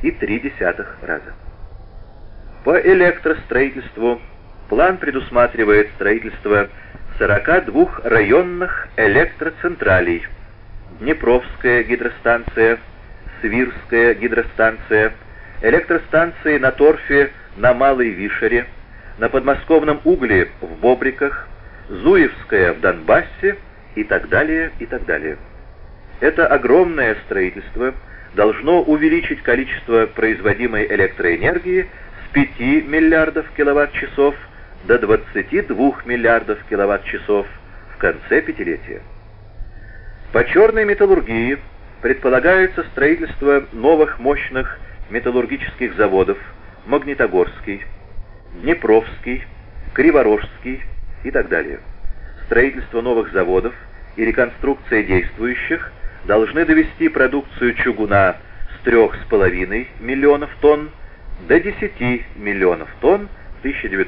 2,3 раза. По электростроительству план предусматривает строительство 42 районных электроцентралей: Днепровская гидростанция, Свирская гидростанция, электростанции на торфе на Малой Вишере, на подмосковном угле в Бобриках, Зуевская в Донбассе и так далее, и так далее. Это огромное строительство должно увеличить количество производимой электроэнергии с 5 миллиардов киловатт-часов до 22 миллиардов киловатт-часов в конце пятилетия. По черной металлургии предполагается строительство новых мощных металлургических заводов: Магнитогорский, Днепровский, Криворожский и так далее. Строительство новых заводов и реконструкция действующих должны довести продукцию чугуна с 3,5 миллионов тонн до 10 миллионов тонн в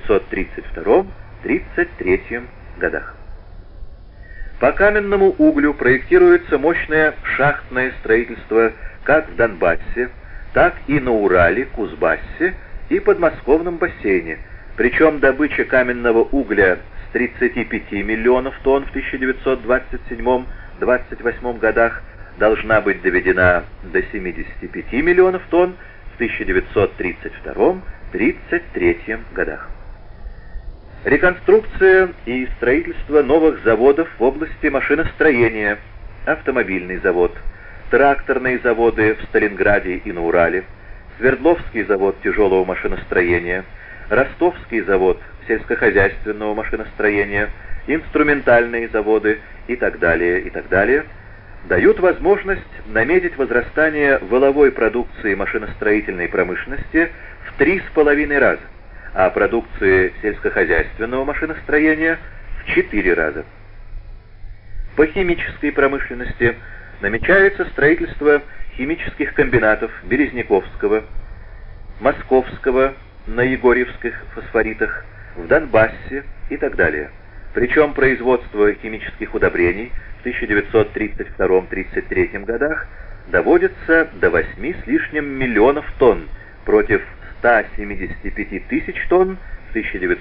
1932-1933 годах. По каменному углю проектируется мощное шахтное строительство как в Донбассе, так и на Урале, Кузбассе и подмосковном бассейне, причем добыча каменного угля с 35 миллионов тонн в 1927-28 годах должна быть доведена до 75 миллионов тонн в 1932-33 годах. Реконструкция и строительство новых заводов в области машиностроения: автомобильный завод, тракторные заводы в Сталинграде и на Урале, Свердловский завод тяжелого машиностроения, Ростовский завод сельскохозяйственного машиностроения, инструментальные заводы и так далее, дают возможность наметить возрастание валовой продукции машиностроительной промышленности в 3,5 раза, а продукции сельскохозяйственного машиностроения в 4 раза. По химической промышленности намечается строительство химических комбинатов Березняковского, Московского на Егорьевских фосфоритах, в Донбассе и так далее. Причем производство химических удобрений в 1932-33 годах доводится до 8 с лишним миллионов тонн против 175 тысяч тонн в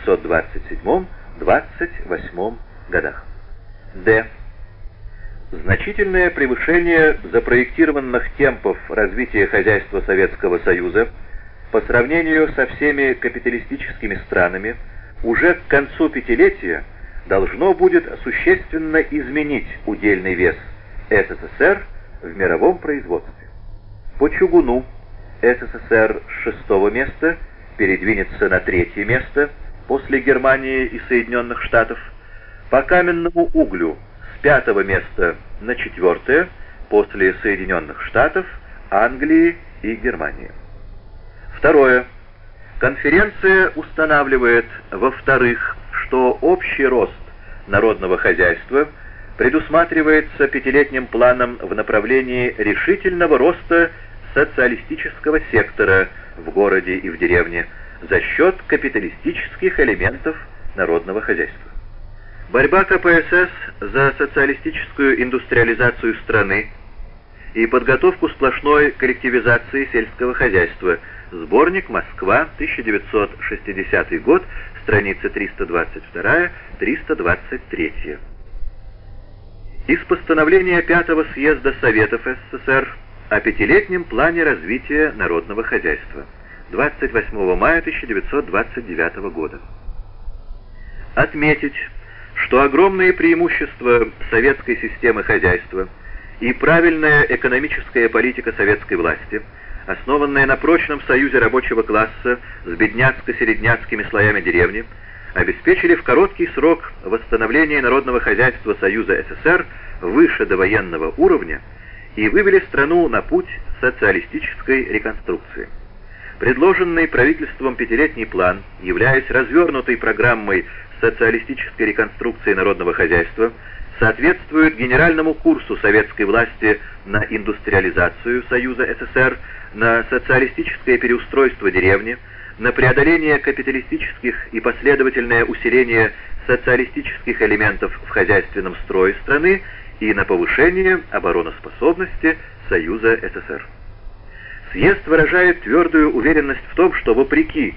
1927-28 годах. Д. Значительное превышение запроектированных темпов развития хозяйства Советского Союза по сравнению со всеми капиталистическими странами уже к концу пятилетия должно будет существенно изменить удельный вес СССР в мировом производстве. По чугуну СССР с 6-го места передвинется на 3-е место после Германии и Соединенных Штатов, по каменному углю с 5-го места на 4-е после Соединенных Штатов, Англии и Германии. Второе. Конференция устанавливает, во-вторых, что общий рост народного хозяйства предусматривается пятилетним планом в направлении решительного роста социалистического сектора в городе и в деревне за счет капиталистических элементов народного хозяйства. Борьба КПСС за социалистическую индустриализацию страны и подготовку сплошной коллективизации сельского хозяйства. Сборник «Москва», 1960 год, страницы 322-323. Из постановления 5-го съезда Советов СССР о пятилетнем плане развития народного хозяйства, 28 мая 1929 года. Отметить, что огромные преимущества советской системы хозяйства и правильная экономическая политика советской власти, основанная на прочном союзе рабочего класса с бедняцко-середняцкими слоями деревни, обеспечили в короткий срок восстановление народного хозяйства Союза СССР выше довоенного уровня и вывели страну на путь социалистической реконструкции. Предложенный правительством пятилетний план, являясь развернутой программой социалистической реконструкции народного хозяйства, соответствует генеральному курсу советской власти на индустриализацию Союза СССР, на социалистическое переустройство деревни, на преодоление капиталистических и последовательное усиление социалистических элементов в хозяйственном строе страны и на повышение обороноспособности Союза СССР. Съезд выражает твердую уверенность в том, что вопреки